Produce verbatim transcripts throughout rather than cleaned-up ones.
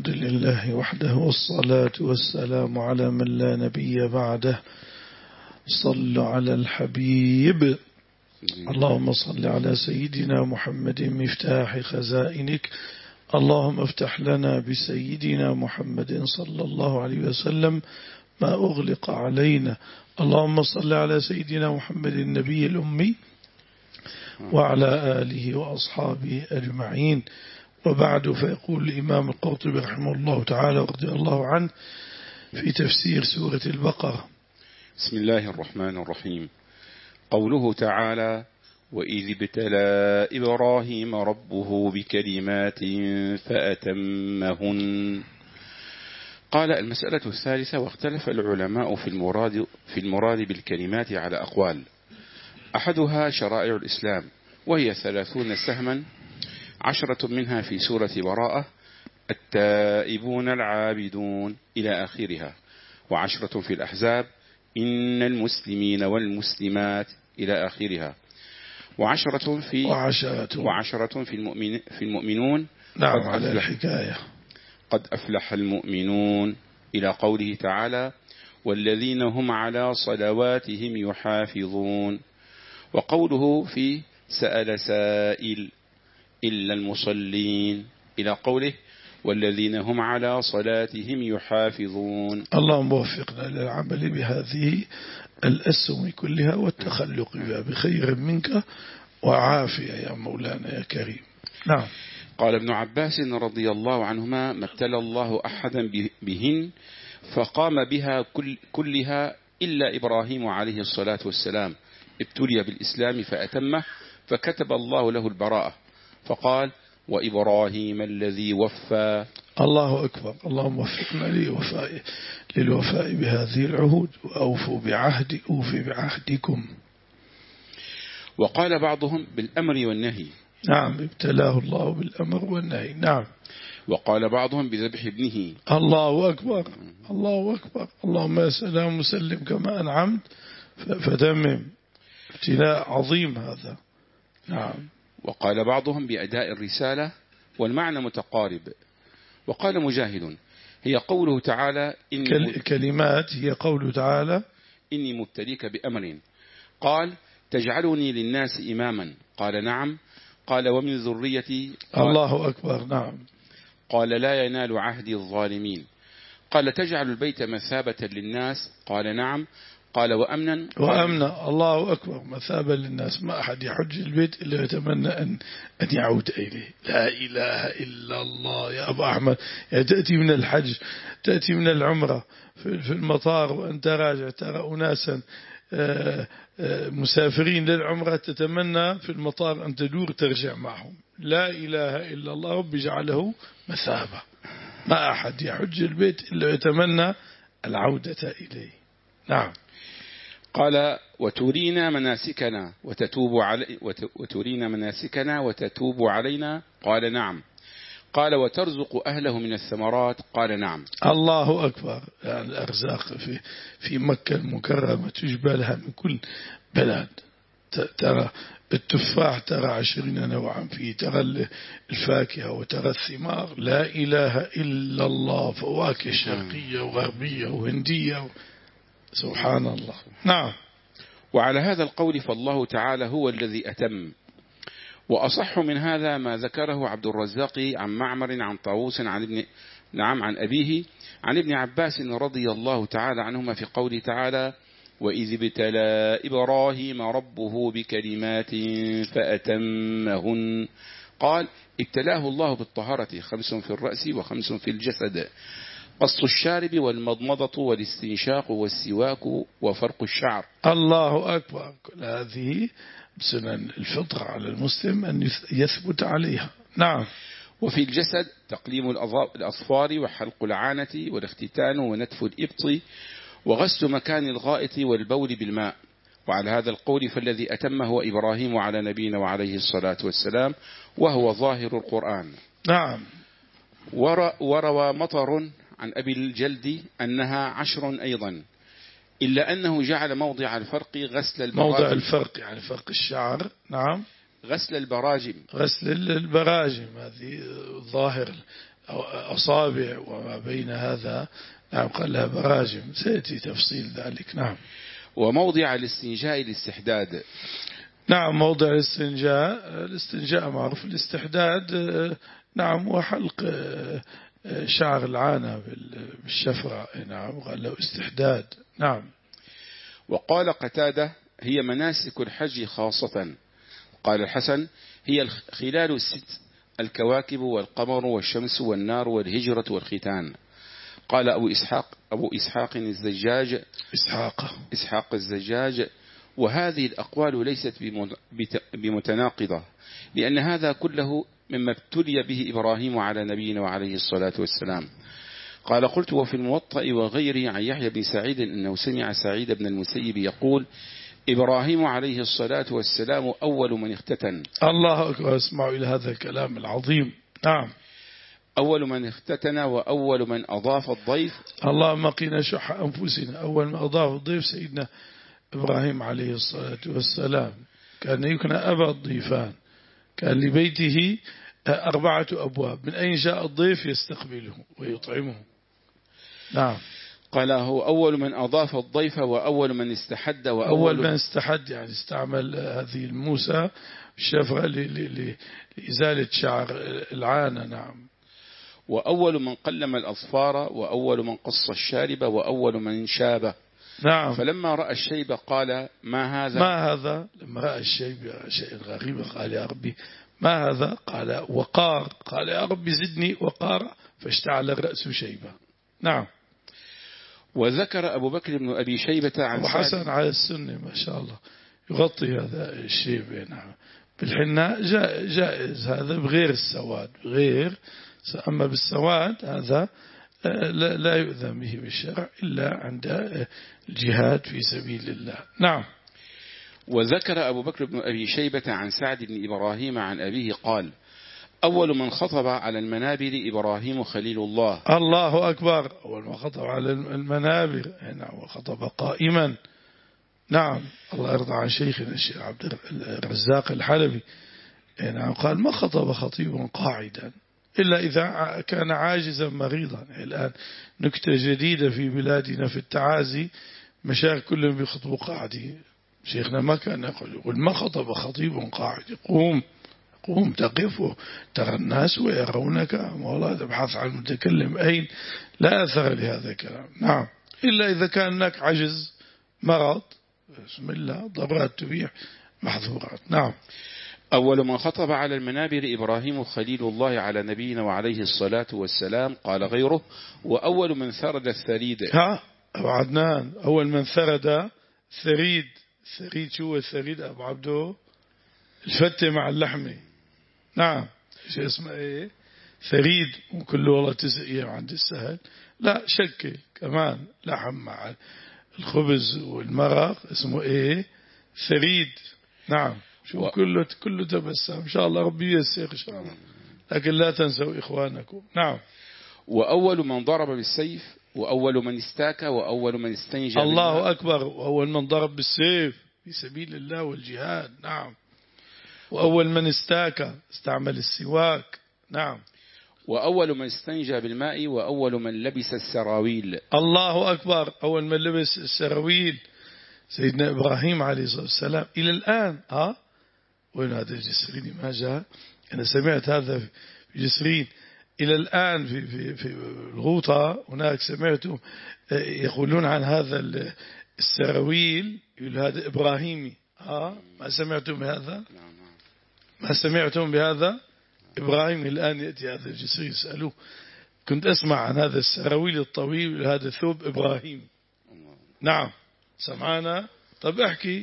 الحمد لله وحده والصلاة والسلام على من لا نبي بعده. صلوا على الحبيب. اللهم صل على سيدنا محمد مفتاح خزائنك. اللهم افتح لنا بسيدنا محمد صلى الله عليه وسلم ما أغلق علينا. اللهم صل على سيدنا محمد النبي الأمي وعلى آله وأصحابه أجمعين. وبعد، فيقول الإمام القرطبي رحمه الله تعالى ورضي الله عنه في تفسير سورة البقرة: بسم الله الرحمن الرحيم. قوله تعالى: وإذ ابتلى إبراهيم ربه بكلمات فأتمهن. قال: المسألة الثالثة. واختلف العلماء في المراد, في المراد بالكلمات على أقوال. أحدها شرائع الإسلام، وهي ثلاثون سهما، عشرة منها في سورة براءة: التائبون العابدون إلى آخرها، وعشرة في الأحزاب: إن المسلمين والمسلمات إلى آخرها، وعشرة في وعشرة, وعشرة في, المؤمن في المؤمنون. نعم، على الحكاية: قد أفلح المؤمنون إلى قوله تعالى: والذين هم على صلواتهم يحافظون. وقوله في سأل سائل إلا المصلين إلى قوله: والذين هم على صلاتهم يحافظون. اللهم وفقنا للعمل بهذه الأسهم كلها والتخلق بها بخير منك وعافية يا مولانا يا كريم. نعم. قال ابن عباس رضي الله عنهما: ما ابتلى الله أحدا بهن فقام بها كل كلها إلا إبراهيم عليه الصلاة والسلام، ابتلي بالإسلام فأتمه فكتب الله له البراءة، فقال: وإبراهيم الذي وفى. الله أكبر. اللهم وفقنا للوفاء, للوفاء بهذه العهود، وأوفوا بعهدي أوفي بعهدكم. وقال بعضهم بالأمر والنهي. نعم، ابتلاه الله بالأمر والنهي. نعم. وقال بعضهم بذبح ابنه. الله أكبر. الله أكبر. اللهم يا سلام مسلم كما أنعمت فتمم. ابتلاء عظيم هذا. نعم. وقال بعضهم بأداء الرسالة، والمعنى متقارب. وقال مجاهد: هي قوله تعالى: إني كلمات هي قوله تعالى: إني مبتليك بأمر. قال: تجعلني للناس إماما. قال: نعم. قال: ومن ذريتي. الله أكبر. نعم. قال: لا ينال عهدي الظالمين. قال: تجعل البيت مثابة للناس. قال: نعم. قال: وأمنا. وأمنا. الله أكبر. مثابة للناس، ما أحد يحج البيت إلا يتمنى أن, أن يعود إليه. لا إله إلا الله يا أبو أحمد. يعني تأتي من الحج، تأتي من العمرة في المطار وأنت راجع ترى أناسا مسافرين للعمرة، تتمنى في المطار أن تدور ترجع معهم. لا إله إلا الله. رب جعله مثابة. ما أحد يحج البيت إلا يتمنى العودة إليه. نعم. قال: وترينا مناسكنا وتتوب علي وترينا مناسكنا وتتوب علينا. قال: نعم. قال: وترزق أهله من الثمرات. قال: نعم. الله أكبر. يعني الأرزاق في في مكة المكرمة تجبى لها من كل بلد. ترى التفاح ترى عشرين نوعا فيه، ترى الفاكهة وترى الثمار. لا إله إلا الله. فواكه شرقية وغربية وهندية و... سبحان الله. نعم. وعلى هذا القول فالله تعالى هو الذي أتم. وأصح من هذا ما ذكره عبد الرزاق عن معمر عن طاووس عن ابن نعم عن أبيه عن ابن عباس رضي الله تعالى عنهما في قوله تعالى: وإذ ابتلى إبراهيم ربه بكلمات فأتمهن. قال: ابتلاه الله بالطهارة، خمس في الرأس وخمس في الجسد: قص الشارب والمضمضة والاستنشاق والسواك وفرق الشعر. الله أكبر. كل هذه سنن الفطرة على المسلم أن يثبت عليها. نعم. وفي الجسد تقليم الأظفار وحلق العانة والاختتان ونتف الإبط وغسل مكان الغائط والبول بالماء. وعلى هذا القول فالذي أتم هو إبراهيم على نبينا وعليه الصلاة والسلام، وهو ظاهر القرآن. نعم. وروى مطر عن أبي الجلد أنها عشر أيضا، إلا أنه جعل موضع الفرق غسل البراجم. موضع الفرق يعني فرق الشعر. نعم. غسل البراجم. غسل البراجم هذه ظاهر أصابع وما بين هذا، نعم قال لها براجم، سيأتي تفصيل ذلك. نعم. وموضع الاستنجاء الاستحداد. نعم موضع الاستنجاء، الاستنجاء معروف، الاستحداد نعم وحلق شعر العانة بالشفرة. نعم قال له استحداد. نعم. وقال قتادة هي مناسك الحج خاصة. قال الحسن هي خلال الست: الكواكب والقمر والشمس والنار والهجرة والختان. قال أبو إسحاق أبو إسحاق الزجاج إسحاق إسحاق الزجاج وهذه الأقوال ليست بمتناقضة، لأن هذا كله مما ابتلي به إبراهيم على نبينا وعليه الصلاة والسلام. قال قلت وفي الموطأ وغيره عن يحيى بن سعيد أنه سمع سعيد بن المسيب يقول إبراهيم عليه الصلاة والسلام أول من اختتن. الله أكبر، اسمعوا إلى هذا الكلام العظيم. نعم. أول من اختتن وأول من أضاف الضيف. اللهم قنا شح أنفسنا. أول من أضاف الضيف سيدنا إبراهيم عليه الصلاة والسلام، كان يكنى أبا الضيفان، كان لبيته أربعة أبواب، من أين جاء الضيف يستقبله ويطعمه. نعم. قال هو أول من أضاف الضيف وأول من استحد وأول أول من استحد يعني استعمل هذه الموسى الشفرة لإزالة شعر العانة. نعم. وأول من قلم الأظفار وأول من قص الشارب وأول من شابه. نعم. فلما رأى الشيب قال ما هذا ما هذا لما رأى الشيب شيء غريب قال يا ربي ما هذا؟ قال وقار. قال يا ربي زدني وقار، فاشتعل الرأس شيبة. نعم. وذكر أبو بكر بن أبي شيبة عن وحسن على السنة ما شاء الله يغطي هذا الشيب. نعم. بالحناء جائز هذا بغير السواد، بغير، أما بالسواد هذا لا يؤذن به بالشرع إلا عند الجهاد في سبيل الله. نعم. وذكر أبو بكر بن أبي شيبة عن سعد بن إبراهيم عن أبيه قال أول من خطب على المنابر إبراهيم خليل الله. الله أكبر. أول من خطب على المنابر. نعم. وخطب قائما. نعم. الله يرضى عن شيخنا الشيخ عبد الرزاق الحلبي. نعم. قال ما خطب خطيب قاعدا إلا إذا كان عاجزا مريضا. الآن نكتة جديدة في بلادنا في التعازي، مشايخ كلهم بيخطبوا قاعدين. شيخنا ما كان يقول, يقول ما خطب خطيب قاعد، قوم قوم تقف ترى الناس ويرونك، والله تبحث عن المتكلم أين، لا أثر لهذا الكلام. نعم. إلا إذا كان هناك عجز مرض، بسم الله، ضرورات تبيح محظورات. نعم. أول من خطب على المنابر إبراهيم خليل الله على نبينا وعليه الصلاة والسلام. قال غيره وأول من ثرد الثريد. ها أبو عدنان، أول من ثرد ثريد. ثريد شو الثريد أبو عبدو؟ الفتة مع اللحمة. نعم. شو اسمه إيه؟ ثريد. وكله والله تسع أيام عند السهل، لا شكل كمان لحم مع الخبز والمرق، اسمه إيه؟ ثريد. نعم. شو و... كله كله تبسم إن شاء الله، ربي ييسر إن شاء الله، لكن لا تنسوا إخوانكم. نعم. وأول من ضرب بالسيف وأول من استاك وأول من استنجى. الله بالله. أكبر. وأول من ضرب بالسيف في سبيل الله والجهاد. نعم. وأول من استاك استعمل السواك. نعم. وأول من استنجى بالماء وأول من لبس السراويل. الله أكبر. أول من لبس السراويل سيدنا إبراهيم عليه الصلاة والسلام. إلى الآن ها وين هذا الجسرين ما جاء؟ أنا سمعت هذا في جسرين إلى الآن في في في الغوطة هناك سمعتم يقولون عن هذا السراويل، يقول هذا إبراهيمي. ها ما سمعتم بهذا؟ ما سمعتم بهذا؟ إبراهيم الآن يأتي هذا الجسرين يسألوه، كنت أسمع عن هذا السراويل الطويل هذا ثوب إبراهيم. نعم. سمعنا. طب احكي.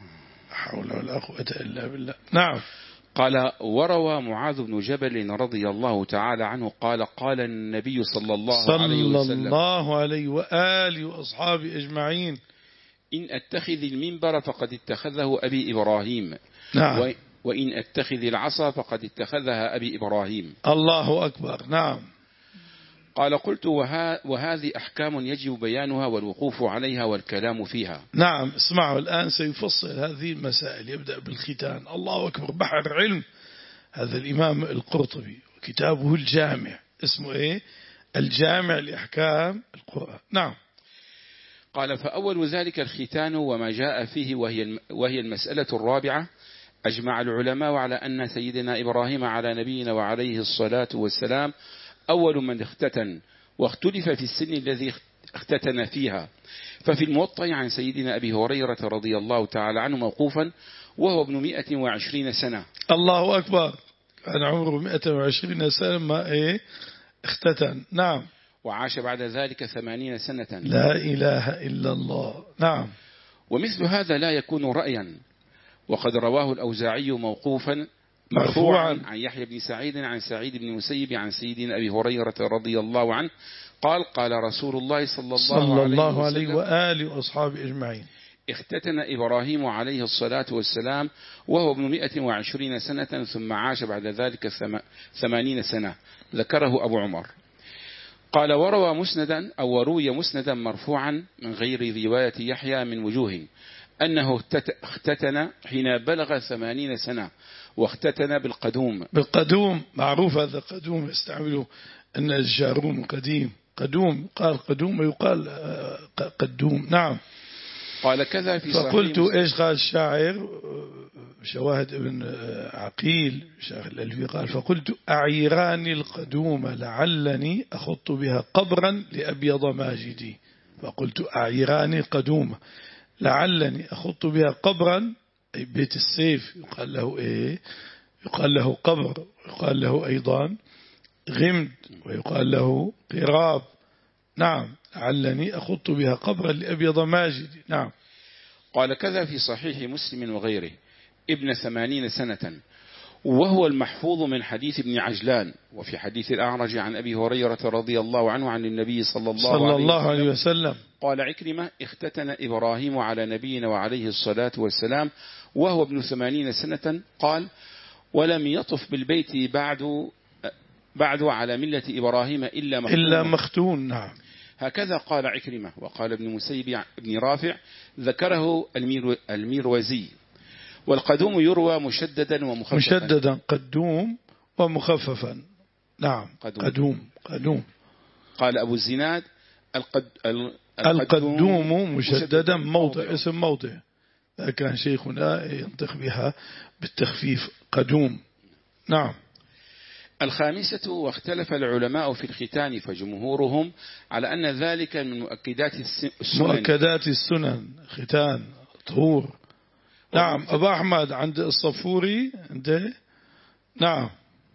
حول ولا قوة إلا بالله. نعم. قال وروى معاذ بن جبل رضي الله تعالى عنه قال قال النبي صلى الله صلى عليه وسلم صلى الله عليه وآله وأصحابه أجمعين إن أتخذ المنبر فقد اتخذه أبي إبراهيم. نعم. وإن أتخذ العصا فقد اتخذها أبي إبراهيم. الله أكبر. نعم. قال قلت وها وهذه أحكام يجب بيانها والوقوف عليها والكلام فيها. نعم. اسمعوا الآن سيفصل هذه المسائل، يبدأ بالختان. الله أكبر. بحر علم هذا الإمام القرطبي وكتابه الجامع اسمه إيه؟ الجامع لأحكام القرآن. نعم. قال فأول ذلك الختان وما جاء فيه، وهي وهي المسألة الرابعة. أجمع العلماء على أن سيدنا إبراهيم على نبينا وعليه الصلاة والسلام أول من اختتن، واختلف في السن الذي اختتن فيها. ففي الموطأ عن سيدنا أبي هريرة رضي الله تعالى عنه موقوفا وهو ابن مئة وعشرين سنة. الله أكبر، كان عمره مئة وعشرين سنة ما إيه اختتن. نعم. وعاش بعد ذلك ثمانين سنة. لا إله إلا الله. نعم. ومثل هذا لا يكون رأيا، وقد رواه الأوزاعي موقوفا مرفوعا عن يحيى بن سعيد عن سعيد بن مسيب عن سيدنا أبي هريرة رضي الله عنه قال قال رسول الله صلى الله, صلى الله عليه, عليه وآله وأصحابه أجمعين: اختتن إبراهيم عليه الصلاة والسلام وهو ابن مئة وعشرين سنة، ثم عاش بعد ذلك ثمانين سنة. ذكره أبو عمر. قال وروى مسندا أو وروي مسندا مرفوعا من غير رواية يحيى من وجوه أنه اختتن حين بلغ ثمانين سنة، واختتن بالقدوم. بالقدوم معروف هذا قدوم يستعمله أن الجاروم قديم، قدوم قال قدوم ويقال قدوم. نعم. قال كذا في صحيح فقلت إيش قال الشاعر شواهد ابن عقيل شيخ الألفي قال فقلت أعيراني القدوم لعلني أخط بها قبرا لأبيض ماجدي. فقلت أعيراني القدوم لعلني أخط بها قبرا، أي بيت السيف يقال له إيه؟ يقال له قبر، يقال له أيضا غمد، ويقال له قراب. نعم. لعلني أخط بها قبرا لأبيض ماجدي. نعم. قال كذا في صحيح مسلم وغيره ابن ثمانين سنة، وهو المحفوظ من حديث ابن عجلان. وفي حديث الأعرج عن أبي هريرة رضي الله عنه عن النبي صلى الله, صلى عليه, الله وسلم عليه وسلم قال عكرمة اختتن إبراهيم على نبينا وعليه الصلاة والسلام وهو ابن ثمانين سنة. قال ولم يطف بالبيت بعد بعد على ملة إبراهيم إلا مختون, إلا مختون. نعم. هكذا قال عكرمة. وقال ابن مسيب ابن رافع ذكره المير الميروزي. والقدوم يروى مشددا ومخففا. مشددا قدوم ومخففا. نعم. قدوم قدوم, قدوم. قال أبو الزناد القد القدوم مشددا موضع اسم موضع، كان شيخنا ينطق بها بالتخفيف قدوم. نعم. الخامسة واختلف العلماء في الختان، فجمهورهم على أن ذلك من مؤكدات السنن. مؤكدات السنن ختان طهور. نعم. أبا أحمد عند الصفوري عنده. نعم.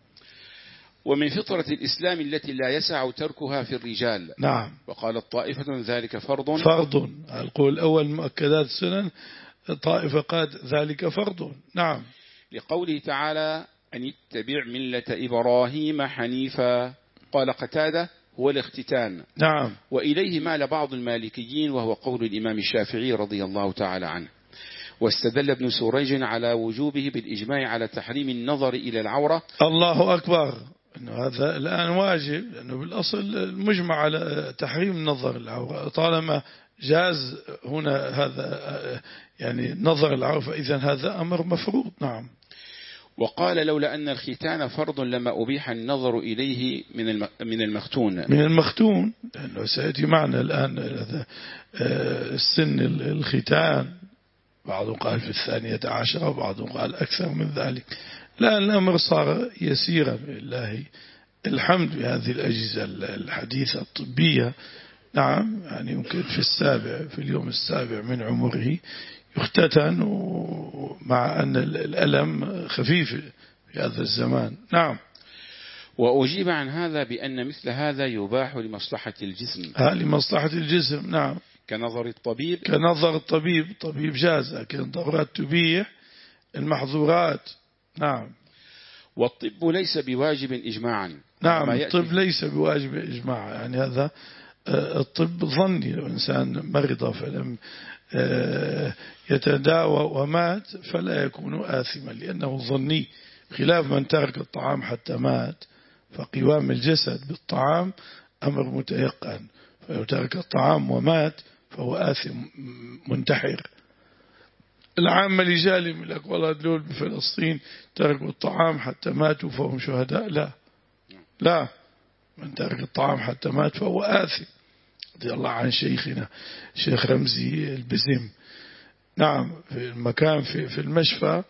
ومن فطرة الإسلام التي لا يسع تركها في الرجال. نعم. وقالت طائفة ذلك فرض. فرض. القول الأول مؤكدات السنن، طائفة قاد ذلك فرض. نعم. لقوله تعالى أن يتبع ملة إبراهيم حنيفا. قال قتادة هو الاختتان. نعم. وإليه مال بعض المالكيين وهو قول الإمام الشافعي رضي الله تعالى عنه. واستدل ابن سوريج على وجوبه بالإجماع على تحريم النظر إلى العورة. الله أكبر، إنه هذا الآن واجب، لأنه بالأصل المجمع على تحريم النظر العورة. طالما جاز هنا هذا يعني نظر العورة فإذا هذا أمر مفروض. نعم. وقال لولا أن الختان فرض لما أبيح النظر إليه من من المختون. من المختون، لأنه سيأتي معنا الآن السن الختان، بعضهم قال في الثانية عشرة وبعضهم قال أكثر من ذلك. الآن الأمر صار يسيرا لله الحمد بهذه الأجهزة الحديثة الطبية. نعم. يعني يمكن في السابع في اليوم السابع من عمره يختتن، مع أن الألم خفيف في هذا الزمان. نعم. وأجيب عن هذا بأن مثل هذا يباح لمصلحة الجسم. ها لمصلحة الجسم. نعم. كنظر الطبيب. كنظر الطبيب. الطبيب جاز، لكن الضرورات تبيح المحظورات. نعم. والطب ليس بواجب إجماعا. نعم. الطب ليس بواجب إجماعا، يعني هذا الطب ظني. لو إنسان مرض فلم يتداوى ومات فلا يكون آثما لأنه ظني، خلاف من ترك الطعام حتى مات، فقوام الجسد بالطعام أمر متيقن. فلو ترك الطعام ومات فهو آثم منتحر. العامة لجالي من الأقوال دول بفلسطين تركوا الطعام حتى ماتوا فهم شهداء. لا لا من ترك الطعام حتى مات فهو آثم، رضي الله عن شيخنا شيخ رمزي البزم. نعم، في المكان في, في المشفى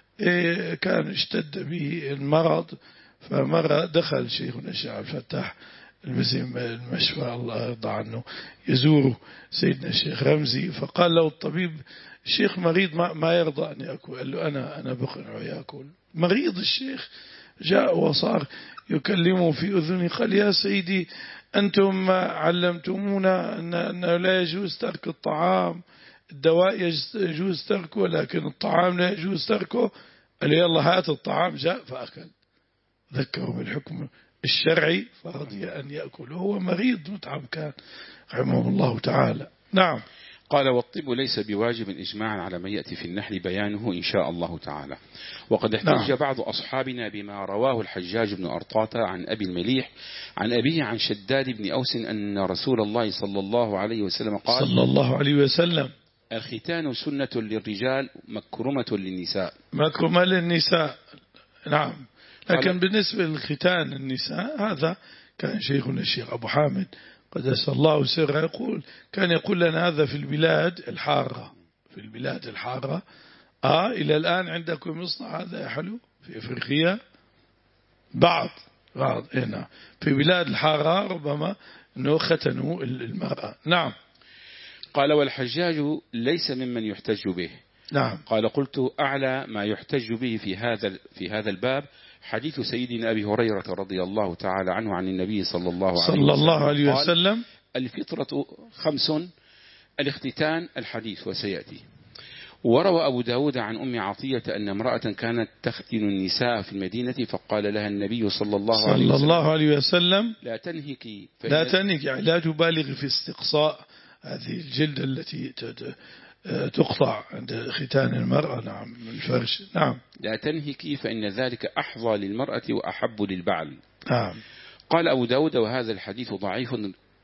كان اشتد به المرض، فمرة دخل شيخنا الشيخ عبد الفتاح البزم المشفى الله يرضى عنه يزوره سيدنا الشيخ رمزي، فقال له الطبيب الشيخ مريض ما, ما يرضى أن يأكل. قال له أنا أنا بقنعه يأكل. مريض الشيخ جاء وصار يكلمه في أذنه، قال يا سيدي أنتم علمتمونا أنه لا يجوز ترك الطعام، الدواء يجوز تركه لكن الطعام لا يجوز تركه. قال يلا هات الطعام، جاء فأكل، ذكره بالحكم الشرعي فرضي أن يأكل. هو مريض متعب كان رحمه الله تعالى. نعم. قال والطب ليس بواجب إجماعا على من يأتي في النحل بيانه إن شاء الله تعالى. وقد احتج نعم. بعض أصحابنا بما رواه الحجاج بن أرطاة عن أبي المليح عن أبيه عن شداد بن أوس أن رسول الله صلى الله عليه وسلم قال صلى الله عليه وسلم الختان سنة للرجال مكرمة للنساء. مكرمة للنساء. نعم. لكن بالنسبة للختان النساء هذا كان شيخنا الشيخ أبو حامد قدس الله سره يقول، كان يقول لنا هذا في البلاد الحارة، في البلاد الحارة آه إلى الآن عندكم يصنع هذا يا حلو في أفريقيا بعض بعض هنا في بلاد الحارة ربما أنه ختنوا المرأة. نعم. قال والحجاج ليس ممن يحتج به. نعم. قال قلت أعلى ما يحتج به في هذا في هذا الباب حديث سيدنا أبي هريرة رضي الله تعالى عنه عن النبي صلى الله عليه وسلم, صلى الله عليه وسلم الفطرة خمس، الاختتان الحديث وسيأتي. وروى أبو داود عن أم عطية أن امرأة كانت تختن النساء في المدينة فقال لها النبي صلى الله عليه وسلم, صلى الله عليه وسلم لا تنهكي لا تنهكي يعني لا تبالغ في استقصاء هذه الجلد التي تقطع عند ختان المرأة. نعم من الفرش. نعم. لا تنهكي فإن ذلك أحظى للمرأة وأحب للبعل. نعم. قال أبو داود وهذا الحديث ضعيف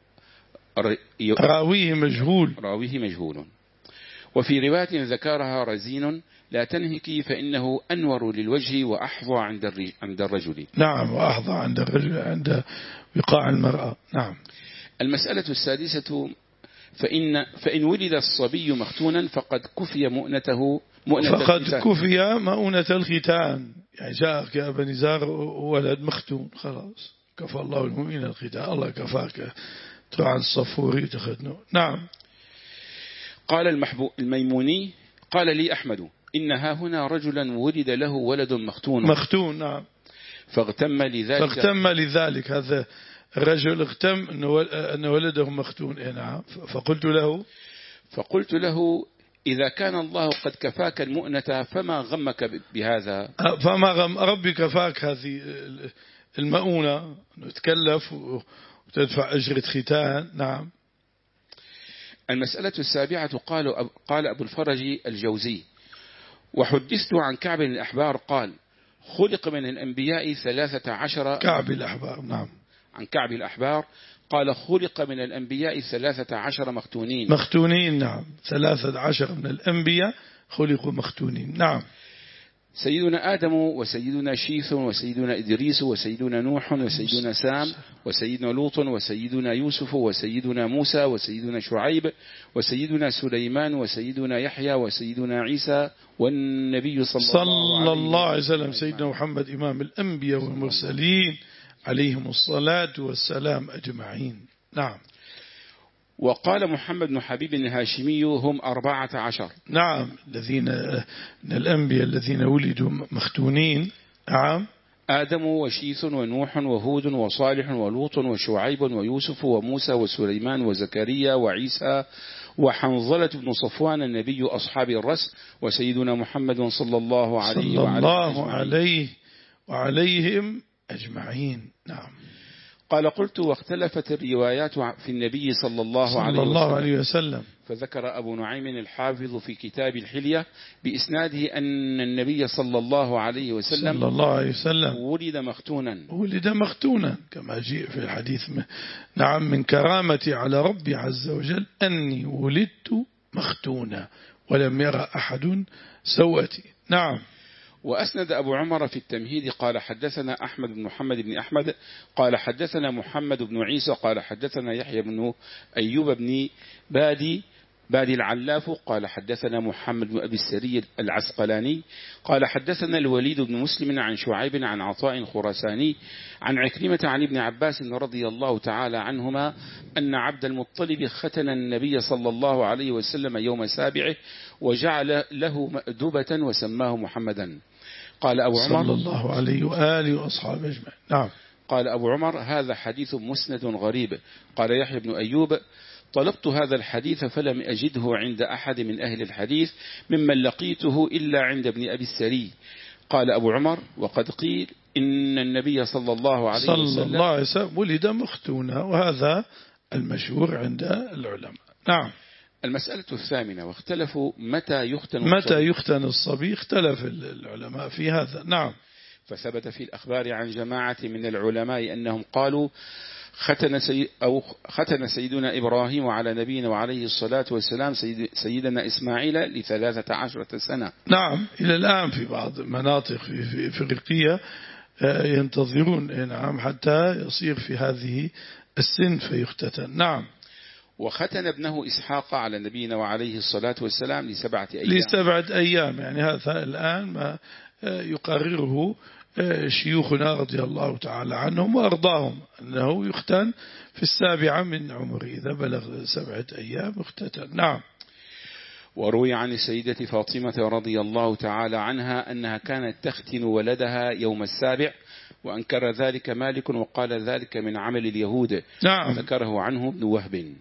راويه مجهول راويه مجهول. وفي رواية ذكرها رزين لا تنهكي فإنه أنور للوجه وأحظى عند عند الرجل. نعم وأحظى عند الرجل عند وقاع المرأة. نعم. المسألة السادسة فإن فإن ولد الصبي مختونا فقد كفي مؤنته مؤنة فقد الختان. كفي مؤنة الختان، يعني جاءك يا بني زار ولد مختون خلاص كفى الله المؤمن الختان، الله كفاك تروح عن الصفوري تخدنه. نعم. قال المحبو الميموني قال لي أحمد إنها هنا رجلا ولد له ولد مختون مختون. نعم. فاغتم لذلك فاغتم لذلك هذا الرجل اغتم أن ولده مختون. نعم. فقلت له فقلت له إذا كان الله قد كفاك المؤنة فما غمك بهذا. فما غم ربي كفاك هذه المؤونة تكلف وتدفع أجرة ختان. نعم. المسألة السابعة قال قال أبو الفرج الجوزي وحدثت عن كعب الأحبار قال خلق من الأنبياء ثلاثة عشر. كعب الأحبار. نعم. عن كعب الأحبار قال خلق من الأنبياء ثلاثة عشر مختونين. مختونين. نعم. ثلاثة عشر من الأنبياء خلقوا مختونين. نعم. سيدنا آدم وسيدنا شيث وسيدنا إدريس وسيدنا نوح وسيدنا سام وسيدنا لوط وسيدنا يوسف وسيدنا موسى وسيدنا شعيب وسيدنا سليمان وسيدنا يحيى وسيدنا عيسى والنبي صلى, صلى الله عليه وسلم سيدنا محمد إمام الأنبياء والمرسلين عليهم الصلاة والسلام أجمعين. نعم. وقال محمد بن حبيب الهاشمي هم أربعة عشر. نعم. الذين من الأنبياء الذين ولدوا مختونين. نعم. آدم وشيث ونوح وهود وصالح ولوط وشعيب ويوسف وموسى وسليمان وزكريا وعيسى وحنظلة بن صفوان النبي أصحاب الرس وسيدنا محمد صلى الله عليه صلى الله عليه وعليهم أجمعين. نعم. قال قلت واختلفت الروايات في النبي صلى الله, صلى عليه, الله وسلم عليه وسلم فذكر أبو نعيم الحافظ في كتاب الحلية بإسناده أن النبي صلى الله عليه وسلم, صلى الله عليه وسلم ولد مختونا ولد مختونا كما جاء في الحديث. نعم. من كرامتي على ربي عز وجل أني ولدت مختونا ولم يرى أحد سوتي. نعم. وأسند أبو عمر في التمهيد قال حدثنا أحمد بن محمد بن أحمد قال حدثنا محمد بن عيسى قال حدثنا يحيى بن أيوب بن بادي بادي العلاف قال حدثنا محمد بن أبي السري العسقلاني قال حدثنا الوليد بن مسلم عن شعيب عن عطاء خراساني عن عكرمة عن ابن عباس رضي الله تعالى عنهما أن عبد المطلب ختن النبي صلى الله عليه وسلم يوم سابعه وجعل له مأدبة وسماه محمدا. قال أبو عمر صلى الله عليه وآله وأصحابه أجمعين. نعم. قال أبو عمر هذا حديث مسند غريب. قال يحيى بن أيوب طلبت هذا الحديث فلم أجده عند أحد من أهل الحديث ممن لقيته إلا عند ابن أبي السري. قال أبو عمر وقد قيل إن النبي صلى الله عليه صلى وسلم الله عليه وسلم ولد مختونا، وهذا المشهور عند العلماء. نعم. المسألة الثامنة واختلفوا متى يختن متى الصبي. يختن الصبي اختلف العلماء في هذا. نعم. فثبت في الأخبار عن جماعة من العلماء أنهم قالوا ختن, سي أو ختن سيدنا إبراهيم على نبينا وعليه الصلاة والسلام سيد سيدنا إسماعيل لثلاثة عشرة سنة. نعم. إلى الآن في بعض المناطق في إفريقيا ينتظرون نعم حتى يصير في هذه السن فيختتن. نعم. وختن ابنه إسحاق على نبينا وعليه الصلاة والسلام لسبعة أيام لسبعة أيام يعني هذا الآن ما يقرره شيوخنا رضي الله تعالى عنهم وأرضاهم أنه يختن في السابعة من عمره، إذا بلغ سبعة أيام اختتن. نعم. وروي عن السيدة فاطمة رضي الله تعالى عنها أنها كانت تختن ولدها يوم السابع، وأنكر ذلك مالك وقال ذلك من عمل اليهود. نعم. ذكره عنه ابن وهب.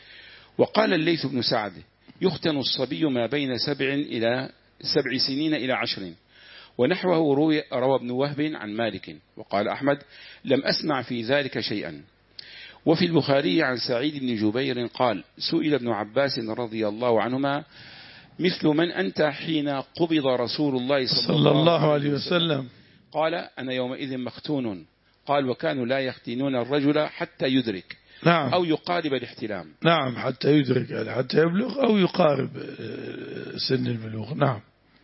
وقال الليث بن سعد يختن الصبي ما بين سبع إلى سبع سنين إلى عشر، ونحوه روي روى ابن وهب عن مالك. وقال أحمد لم أسمع في ذلك شيئا. وفي البخاري عن سعيد بن جبير قال سئل ابن عباس رضي الله عنهما مثل من أنت حين قبض رسول الله صلى, صلى الله عليه وسلم؟ قال أنا يومئذ مختون. قال وكانوا لا يختنون الرجل حتى يدرك. نعم. أو يقارب الاحتلام. نعم حتى يدرك يعني حتى يبلغ أو يقارب سن البلوغ. نعم.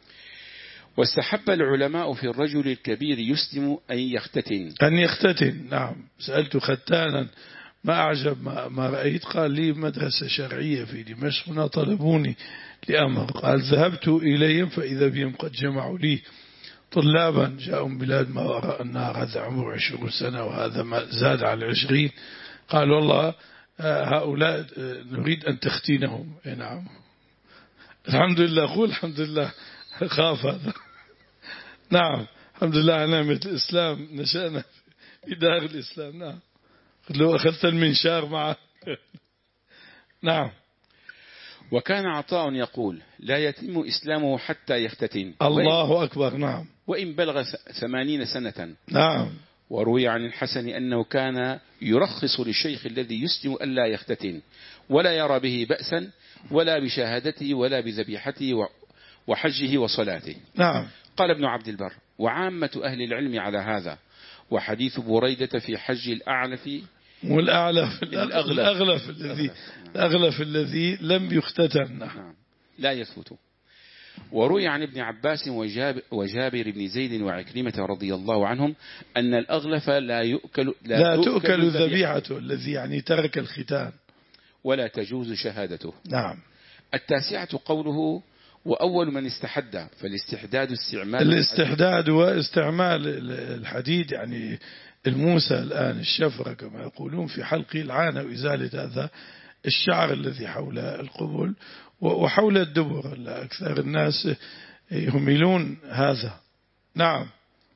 واستحب العلماء في الرجل الكبير يسلم أن يختتن أن يختتن. نعم. سألت ختانا ما أعجب ما, ما رأيت، قال لي مدرسة شرعية في دمشق هنا طلبوني لأمر، قال ذهبت إليهم فإذا بهم قد جمعوا لي طلابا جاءوا من بلاد ما وراء النهر، هذا عمره عشرون سنة وهذا ما زاد على العشرين. قال والله هؤلاء نريد أن تختينهم. نعم. الحمد لله. أقول الحمد لله خاف هذا. نعم. الحمد لله على نعمة الإسلام، نشأنا في دار الإسلام. نعم. لو أخذت المنشار معه. نعم. وكان عطاء يقول لا يتم إسلامه حتى يختتن. الله أكبر. نعم. وإن بلغ ثمانين سنة. نعم. وروي عن الحسن أنه كان يرخص للشيخ الذي يسلم ألا يختتن ولا يرى به بأسا ولا بشهادته ولا بذبيحته وحجه وصلاته. نعم. قال ابن عبد البر وعامة أهل العلم على هذا. وحديث بريدة في حج الأعلف والأعلف الأغلف, الأغلف الذي الأغلف الذي لم يختتن. نعم. لا يثبت. وروي عن ابن عباس وجابر, وجابر بن زيد وعكرمة رضي الله عنهم أن الأغلف لا يؤكل لا, لا تؤكل ذبيحته الذي يعني ترك الختان ولا تجوز شهادته. نعم. التاسعة قوله وأول من استحد، فالاستحداد استعمال الاستحداد واستعمال الحديد يعني الموسى الآن الشفرة كما يقولون في حلق العانة وإزالة هذا الشعر الذي حول القبل وحول الدبر. أكثر الناس يهملون هذا. نعم.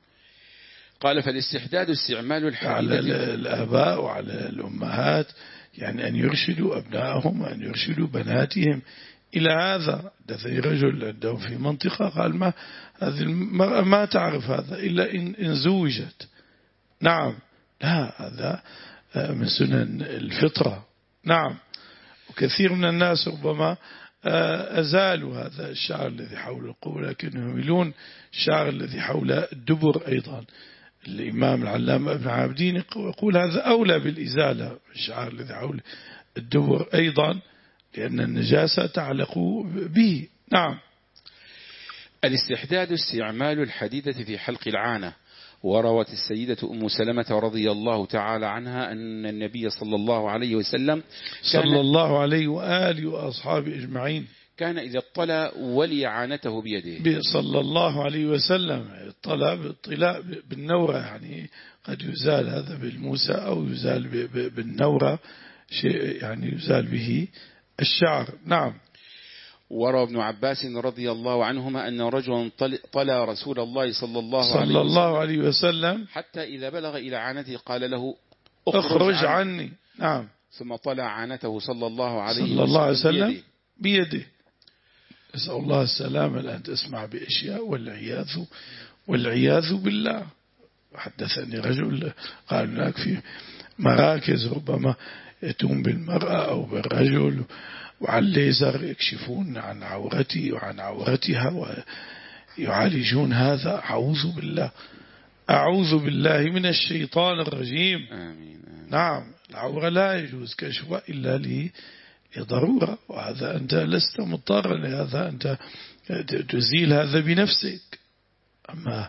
قال فالاستحداد استعمال الحديد على الآباء وعلى الأمهات يعني أن يرشدوا أبنائهم وأن يرشدوا بناتهم إلى هذا. دثني رجل عنده في منطقة قال ما هذه المرأة ما تعرف هذا إلا إن, إن زوجت. نعم. لا هذا من سنن الفطرة. نعم. وكثير من الناس ربما أزالوا هذا الشعر الذي حول القبل لكنهم يميلون الشعر الذي حول الدبر أيضا. الإمام العلامة ابن عابدين يقول هذا أولى بالإزالة الشعر الذي حول الدبر أيضا لأن النجاسة تعلق به. نعم. الاستحداد استعمال الحديدة في حلق العانة. وروت السيدة أم سلمة رضي الله تعالى عنها أن النبي صلى الله عليه وسلم صلى الله عليه وآله وأصحابه أجمعين كان إذا اطلع ولي عانته بيده. صلى الله عليه وسلم اطلع باطلاع بالنورة، يعني قد يزال هذا بالموسى أو يزال بالنورة، شيء يعني يزال به الشعر. نعم. وروى ابن عباس رضي الله عنهما أن رجلا طلى رسول الله صلى الله, صلى عليه, الله وسلم عليه وسلم حتى إذا بلغ إلى عانته قال له أخرج, أخرج عني. عني. نعم. ثم طلع عانته صلى الله عليه صلى الله عليه وسلم بيده, بيده. أسأل الله السلامة. الآن تسمع بأشياء والعياذ والعياذ بالله. حدثني رجل قال هناك في مراكز ربما يتم بالمرأة أو بالرجل وعلى الليزر يكشفون عن عورتي وعن عورتها ويعالجون هذا. أعوذ بالله أعوذ بالله من الشيطان الرجيم. آمين. آمين. نعم. العورة لا يجوز كشفها إلا لضرورة، وهذا أنت لست مضطرا لهذا، أنت تزيل هذا بنفسك. أما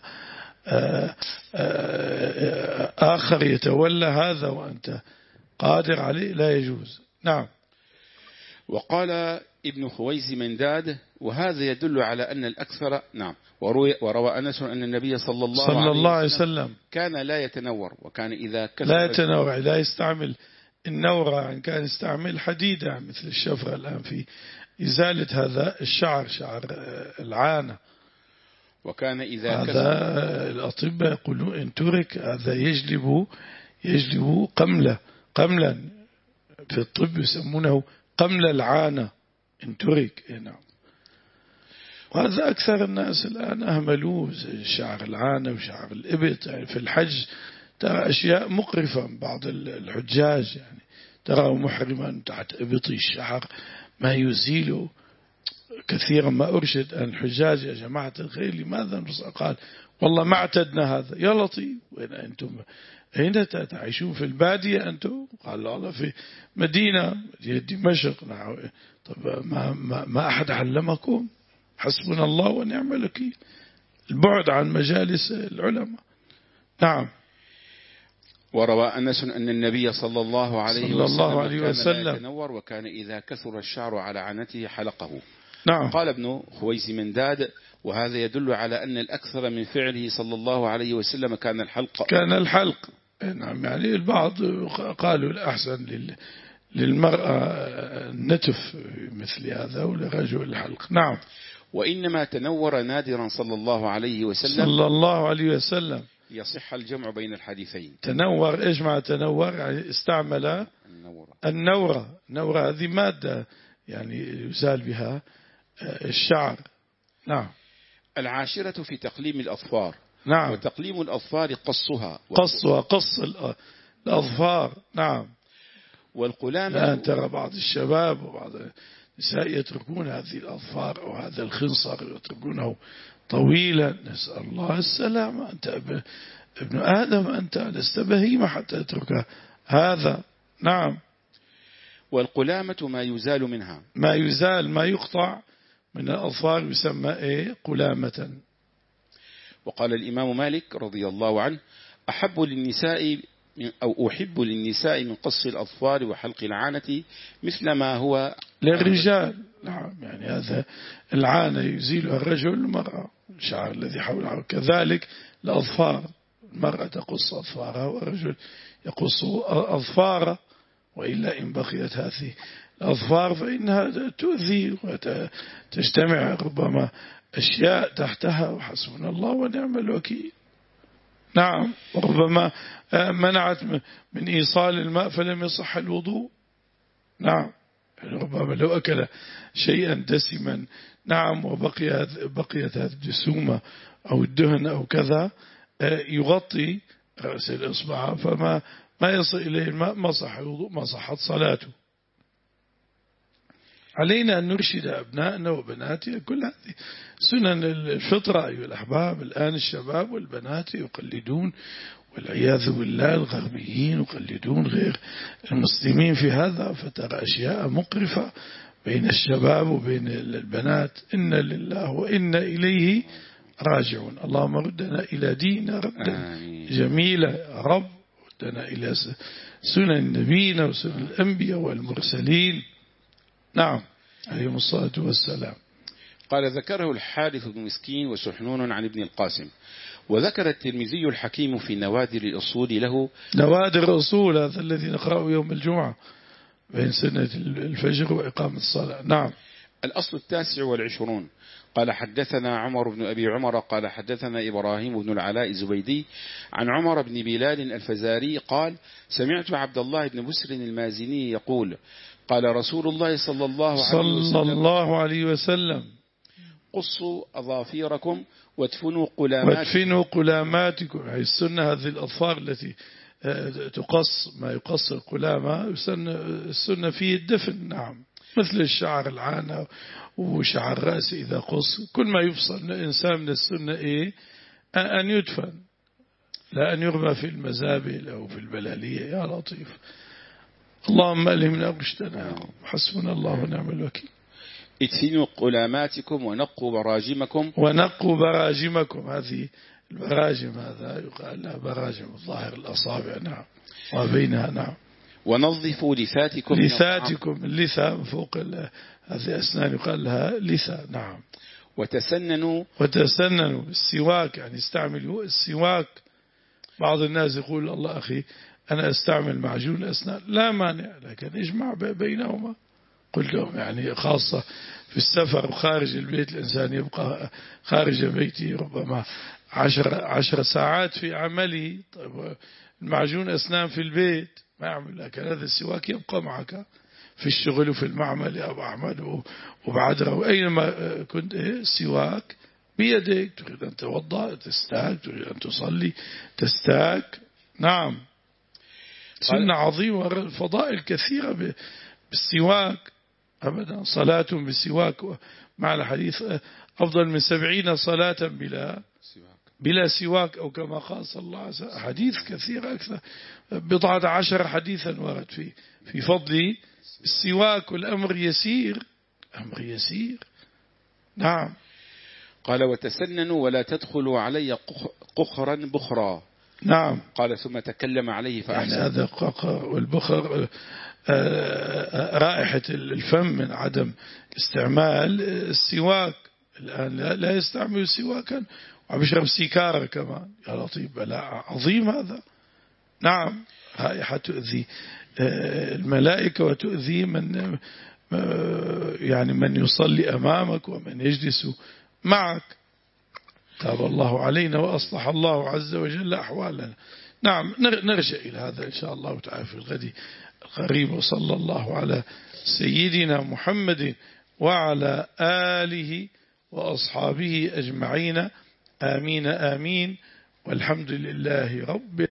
آخر يتولى هذا وأنت قادر عليه لا يجوز. نعم. وقال ابن خويز منداد وهذا يدل على أن الأكثر. نعم. وروى, وروى أنس أن النبي صلى الله, صلى الله عليه وسلم, وسلم كان لا يتنور، وكان إذا كسر لا يتنور، لا يستعمل النورة، يعني كان يستعمل حديدة مثل الشفرة الآن في إزالة هذا الشعر، شعر العانة. وكان إذا هذا كسر الأطباء يقولون إن ترك هذا يجلب يجلب قملة قملا في الطب يسمونه قمل العانة إن ترك. نعم. وهذا أكثر الناس الآن أهملوه، شعر العانة وشعر الإبط. يعني في الحج ترى أشياء مقرفة، بعض الحجاج يعني ترى محرما تحت إبطي الشعر ما يزيله. كثيرا ما أرشد أن الحجاج يا جماعة الخير لماذا نرسل؟ قال والله ما اعتدنا هذا. يا لطيف وين أنتم؟ أين تعيشون؟ في البادية أنتم؟ قال الله في مدينة دمشق. نعم. طب ما, ما, ما أحد علمكم؟ حسبنا الله ونعم الوكيل. البعد عن مجالس العلماء. نعم. وروى أنس أن النبي صلى الله عليه صلى الله وسلم عليه كان وسلم لا يتنور، وكان إذا كثر الشعر على عنته حلقه. نعم. قال ابن خويس منداد وهذا يدل على أن الأكثر من فعله صلى الله عليه وسلم كان الحلق. كان الحلق. نعم. يعني البعض قالوا الأحسن للمرأة النتف مثل هذا وللرجل الحلق. نعم. وإنما تنور نادرا صلى الله عليه وسلم صلى الله عليه وسلم. يصح الجمع بين الحديثين. تنور إيش مع تنور؟ يعني استعمل النورة. النورة. النورة هذه مادة يعني يزال بها الشعر. نعم. العاشرة في تقليم الأظفار. نعم. وتقليم الأظفار قصها قصها قص الأظفار. نعم. والقلامة. الآن ترى بعض الشباب وبعض النساء يتركون هذه الأظفار أو هذا الخنصر يتركونه طويلا. نسأل الله السلامة. أنت ابن آدم، أنت لست بهيمة حتى تترك هذا. نعم. والقلامة ما يزال منها. ما يزال ما يقطع من الأظفار يسمى إيه؟ قلامة. وقال الإمام مالك رضي الله عنه أحب للنساء أو أحب للنساء من قص الأظفار وحلق العانة مثل ما هو للرجال. نعم. يعني هذا العانة يزيلها الرجل والمرأة، الشعر الذي حولها. كذلك الأظفار، المرأة تقص أظفارها والرجل يقص أظفاره، وإلا إن بقيت هذه الأظفار فإنها تؤذي وتجتمع ربما أشياء تحتها، وحسبنا الله ونعم الوكيل. نعم. وربما منعت من إيصال الماء فلم يصح الوضوء. نعم. ربما لو أكل شيئا دسما نعم وبقي بقيت هذه الجسومة أو الدهن أو كذا يغطي رأس الإصبع فما ما يصل إليه الماء ما صح الوضوء، ما صحت صلاته. علينا أن نرشد أبنائنا وبناتنا كل هذه سنن الفطرة. أيها الأحباب، الآن الشباب والبنات يقلدون والعياذ بالله الغربيين يقلدون غير المسلمين في هذا، فترى أشياء مقرفة بين الشباب وبين البنات. إنا لله وإنا إليه راجعون. اللهم ردنا إلى ديننا ردا جميلا يا رب، ردنا إلى سنن نبينا وسنن الأنبياء والمرسلين. نعم عليهم الصلاة والسلام. قال ذكره الحارث بن مسكين وسحنون عن ابن القاسم. وذكر الترمذي الحكيم في نوادر الأصول له. نوادر الأصول هذا الذي نقرأه يوم الجمعة بين سنة الفجر وإقامة الصلاة. نعم. الأصل التاسع والعشرون. قال حدثنا عمر بن أبي عمر قال حدثنا إبراهيم بن العلاء الزبيدي عن عمر بن بلال الفزاري قال سمعت عبد الله بن بسر المازني يقول قال رسول الله صلى الله عليه وسلم, صلى الله عليه وسلم قصوا أظافيركم وادفنوا قلاماتكم وادفنوا قلاماتكم. هي السنة هذه الأظفار التي تقص ما يقص القلامة السنة فيه الدفن. نعم مثل الشعر العانة وشعر الرأس إذا قص، كل ما يفصل الإنسان من السنة إيه أن يدفن، لا أن يرمى في المزابل أو في البلالية. يا لطيف. اللهم ألهمنا رشدنا حسبنا الله ونعم الوكيل. ادفنوا قلاماتكم ونقوا براجمكم. ونقوا براجمكم. هذه البراجم هذا يقال لها براجم الظاهر الأصابع. نعم وبينها. نعم. ونظفوا لثاتكم. لثاتكم اللثة فوق هذه أسنان يقال لها لثة. نعم. وتسننوا. وتسننوا بالسواك، يعني استعملوا السواك. بعض الناس يقول الله أخي أنا أستعمل معجون الأسنان، لا مانع، لكن اجمع بينهما. قلت لهم يعني خاصة في السفر وخارج البيت الإنسان يبقى خارج بيته ربما عشر, عشر ساعات في عمله. طيب المعجون أسنان في البيت ما يعمل، لكن هذا السواك يبقى معك في الشغل وفي المعمل يا أبو أحمد وبعدها وأينما كنت. السواك بيدك، تريد أن توضأ تستاك، تريد أن تصلي تستاك. نعم سنة عظيمة، الفضائل كثيرة بالسواك أبدا. صلاة بالسواك مع الحديث أفضل من سبعين صلاة بلا بلا سواك، أو كما قال صلى الله عليه وسلم. حديث كثير أكثر، بضعة عشر حديثا ورد في في فضل السواك، والأمر يسير، أمر يسير. نعم. قال وتسننوا ولا تدخلوا علي قخرا بخرا. نعم. قال ثم تكلم عليه فأحسن. يعني هذا قخر والبخر رائحة الفم من عدم استعمال السواك. الآن لا يستعمل سواكا وبشرب سيكارة كمان. يا لطيف بلاء عظيم هذا. نعم. رائحة تؤذي الملائكة وتؤذي من يعني من يصلي أمامك ومن يجلس معك. تاب الله علينا وأصلح الله عز وجل أحوالنا. نعم نرجع إلى هذا إن شاء الله تعالى في الغد القريب. وصلى الله على سيدنا محمد وعلى آله وأصحابه أجمعين. آمين آمين والحمد لله رب